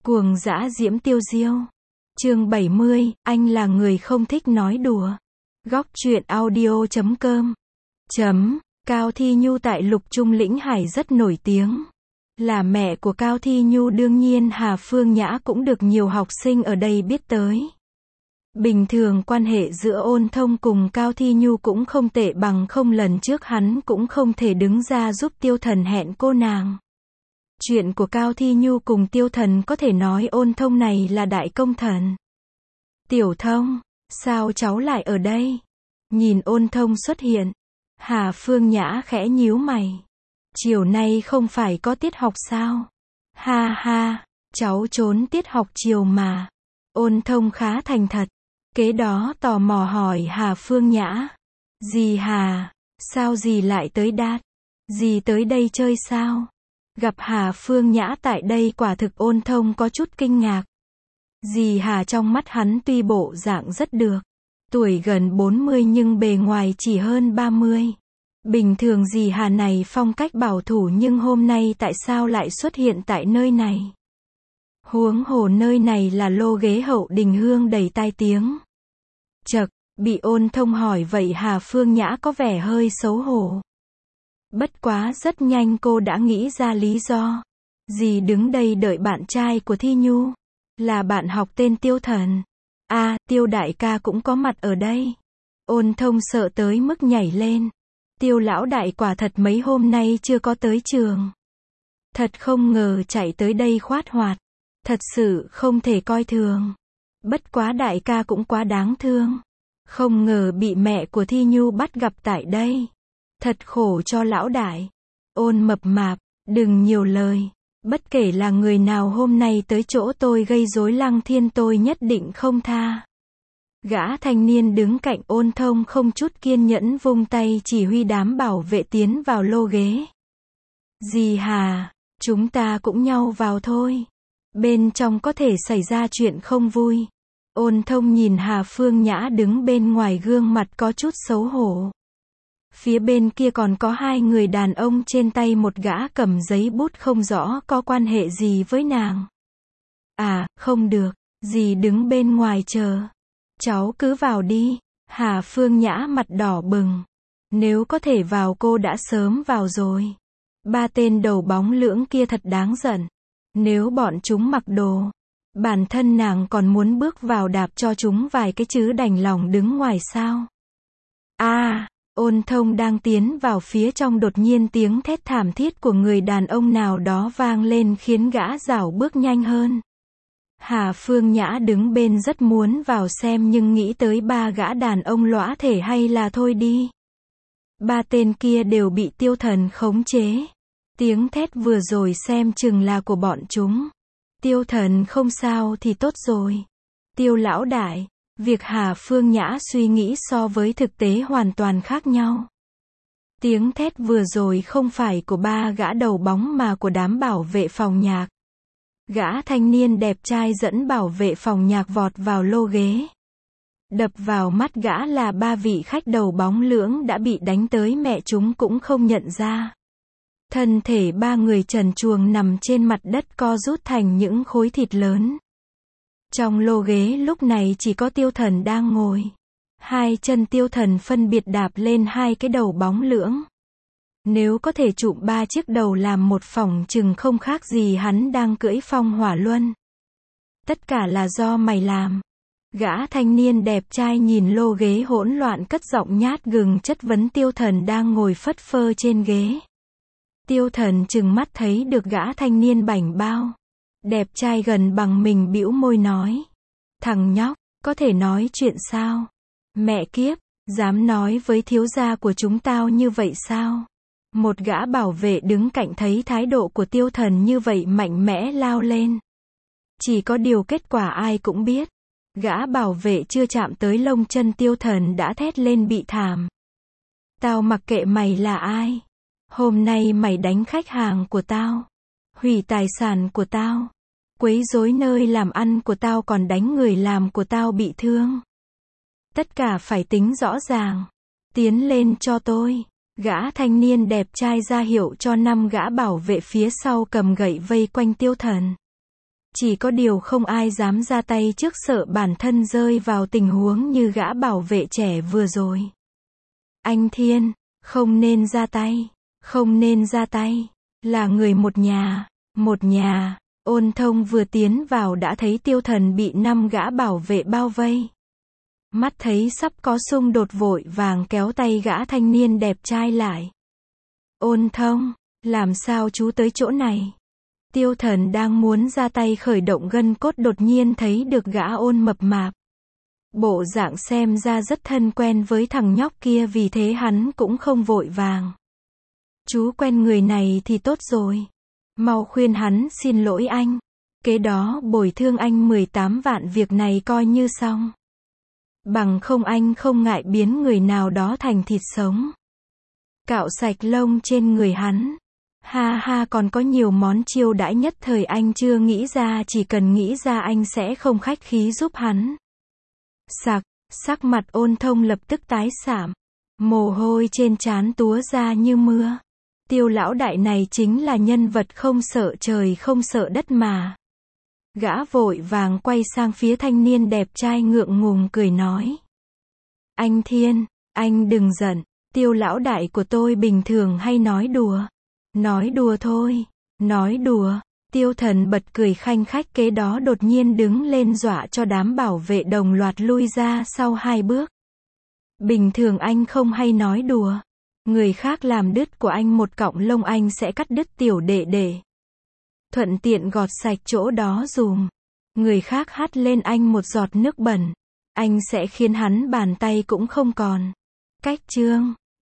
Cuồng dã diễm tiêu diêu. Chương 70, anh là người không thích nói đùa. Góc truyện audio.com. Cao Thi Nhu tại Lục Trung Lĩnh Hải rất nổi tiếng. Là mẹ của Cao Thi Nhu, đương nhiên Hà Phương Nhã cũng được nhiều học sinh ở đây biết tới. Bình thường quan hệ giữa Ôn Thông cùng Cao Thi Nhu cũng không tệ, bằng không lần trước hắn cũng không thể đứng ra giúp Tiêu Thần hẹn cô nàng. Chuyện của Cao Thi Nhu cùng Tiêu Thần có thể nói Ôn Thông này là đại công thần. Tiểu Thông, sao cháu lại ở đây? Nhìn Ôn Thông xuất hiện, Hà Phương Nhã khẽ nhíu mày. Chiều nay không phải có tiết học sao? Ha ha, cháu trốn tiết học chiều mà. Ôn Thông khá thành thật. Kế đó tò mò hỏi Hà Phương Nhã. Dì Hà, sao dì lại tới Đạt? Dì tới đây chơi sao? Gặp Hà Phương Nhã tại đây quả thực Ôn Thông có chút kinh ngạc. Dì Hà trong mắt hắn tuy bộ dạng rất được, tuổi gần 40 nhưng bề ngoài chỉ hơn 30. Bình thường dì Hà này phong cách bảo thủ, nhưng hôm nay tại sao lại xuất hiện tại nơi này? Huống hồ nơi này là lô ghế Hậu Đình Hương đầy tai tiếng. Chậc, bị Ôn Thông hỏi vậy Hà Phương Nhã có vẻ hơi xấu hổ. Bất quá rất nhanh cô đã nghĩ ra lý do. Dì đứng đây đợi bạn trai của Thi Nhu. Là bạn học tên Tiêu Thần. À, Tiêu đại ca cũng có mặt ở đây. Ôn Thông sợ tới mức nhảy lên. Tiêu lão đại quả thật mấy hôm nay chưa có tới trường. Thật không ngờ chạy tới đây khoát hoạt. Thật sự không thể coi thường. Bất quá đại ca cũng quá đáng thương. Không ngờ bị mẹ của Thi Nhu bắt gặp tại đây. Thật khổ cho lão đại. Ôn mập mạp, đừng nhiều lời. Bất kể là người nào hôm nay tới chỗ tôi gây rối Lăng Thiên, tôi nhất định không tha. Gã thanh niên đứng cạnh Ôn Thông không chút kiên nhẫn vung tay chỉ huy đám bảo vệ tiến vào lô ghế. Dì Hà, chúng ta cũng nhau vào thôi. Bên trong có thể xảy ra chuyện không vui. Ôn Thông nhìn Hà Phương Nhã đứng bên ngoài, gương mặt có chút xấu hổ. Phía bên kia còn có hai người đàn ông, trên tay một gã cầm giấy bút không rõ có quan hệ gì với nàng. À, không được, dì đứng bên ngoài chờ. Cháu cứ vào đi. Hà Phương Nhã mặt đỏ bừng. Nếu có thể vào cô đã sớm vào rồi. Ba tên đầu bóng lưỡng kia thật đáng giận. Nếu bọn chúng mặc đồ, bản thân nàng còn muốn bước vào đạp cho chúng vài cái chứ đành lòng đứng ngoài sao? À, Ôn Thông đang tiến vào phía trong, đột nhiên tiếng thét thảm thiết của người đàn ông nào đó vang lên khiến gã rảo bước nhanh hơn. Hà Phương Nhã đứng bên rất muốn vào xem nhưng nghĩ tới ba gã đàn ông lõa thể hay là thôi đi. Ba tên kia đều bị Tiêu Thần khống chế. Tiếng thét vừa rồi xem chừng là của bọn chúng. Tiêu Thần không sao thì tốt rồi. Tiêu lão đại. Việc Hà Phương Nhã suy nghĩ so với thực tế hoàn toàn khác nhau. Tiếng thét vừa rồi không phải của ba gã đầu bóng mà của đám bảo vệ phòng nhạc. Gã thanh niên đẹp trai dẫn bảo vệ phòng nhạc vọt vào lô ghế. Đập vào mắt gã là ba vị khách đầu bóng lưỡng đã bị đánh tới mẹ chúng cũng không nhận ra. Thân thể ba người trần truồng nằm trên mặt đất co rút thành những khối thịt lớn. Trong lô ghế lúc này chỉ có Tiêu Thần đang ngồi. Hai chân Tiêu Thần phân biệt đạp lên hai cái đầu bóng lưỡng. Nếu có thể chụm ba chiếc đầu làm một, phỏng chừng không khác gì hắn đang cưỡi phong hỏa luân. Tất cả là do mày làm. Gã thanh niên đẹp trai nhìn lô ghế hỗn loạn cất giọng nhát gừng chất vấn Tiêu Thần đang ngồi phất phơ trên ghế. Tiêu Thần chừng mắt thấy được gã thanh niên bảnh bao đẹp trai gần bằng mình, bĩu môi nói. Thằng nhóc, có thể nói chuyện sao? Mẹ kiếp, dám nói với thiếu gia của chúng tao như vậy sao? Một gã bảo vệ đứng cạnh thấy thái độ của Tiêu Thần như vậy mạnh mẽ lao lên. Chỉ có điều kết quả ai cũng biết. Gã bảo vệ chưa chạm tới lông chân Tiêu Thần đã thét lên bị thảm. Tao mặc kệ mày là ai. Hôm nay mày đánh khách hàng của tao. Hủy tài sản của tao. Quấy rối nơi làm ăn của tao, còn đánh người làm của tao bị thương. Tất cả phải tính rõ ràng. Tiến lên cho tôi. Gã thanh niên đẹp trai ra hiệu cho 5 gã bảo vệ phía sau cầm gậy vây quanh Tiêu Thần. Chỉ có điều không ai dám ra tay trước sợ bản thân rơi vào tình huống như gã bảo vệ trẻ vừa rồi. Anh Thiên, không nên ra tay, không nên ra tay, là người một nhà. Ôn Thông vừa tiến vào đã thấy Tiêu Thần bị 5 gã bảo vệ bao vây. Mắt thấy sắp có xung đột vội vàng kéo tay gã thanh niên đẹp trai lại. Ôn Thông, làm sao chú tới chỗ này? Tiêu Thần đang muốn ra tay khởi động gân cốt đột nhiên thấy được gã Ôn mập mạp. Bộ dạng xem ra rất thân quen với thằng nhóc kia vì thế hắn cũng không vội vàng. Chú quen người này thì tốt rồi. Mau khuyên hắn xin lỗi anh. Kế đó bồi thường anh 18 vạn, việc này coi như xong. Bằng không anh không ngại biến người nào đó thành thịt sống. Cạo sạch lông trên người hắn. Ha ha, còn có nhiều món chiêu đãi nhất thời anh chưa nghĩ ra, chỉ cần nghĩ ra anh sẽ không khách khí giúp hắn. Sắc mặt Ôn Thông lập tức tái xảm. Mồ hôi trên trán túa ra như mưa. Tiêu lão đại này chính là nhân vật không sợ trời không sợ đất mà. Gã vội vàng quay sang phía thanh niên đẹp trai ngượng ngùng cười nói. Anh Thiên, anh đừng giận, Tiêu lão đại của tôi bình thường hay nói đùa. Nói đùa thôi, nói đùa. Tiêu Thần bật cười khanh khách, kế đó đột nhiên đứng lên dọa cho đám bảo vệ đồng loạt lui ra sau 2 bước. Bình thường anh không hay nói đùa. Người khác làm đứt của anh một cọng lông anh sẽ cắt đứt tiểu đệ đệ. Thuận tiện gọt sạch chỗ đó dùm. Người khác hắt lên anh một giọt nước bẩn, anh sẽ khiến hắn bàn tay cũng không còn. Cách chương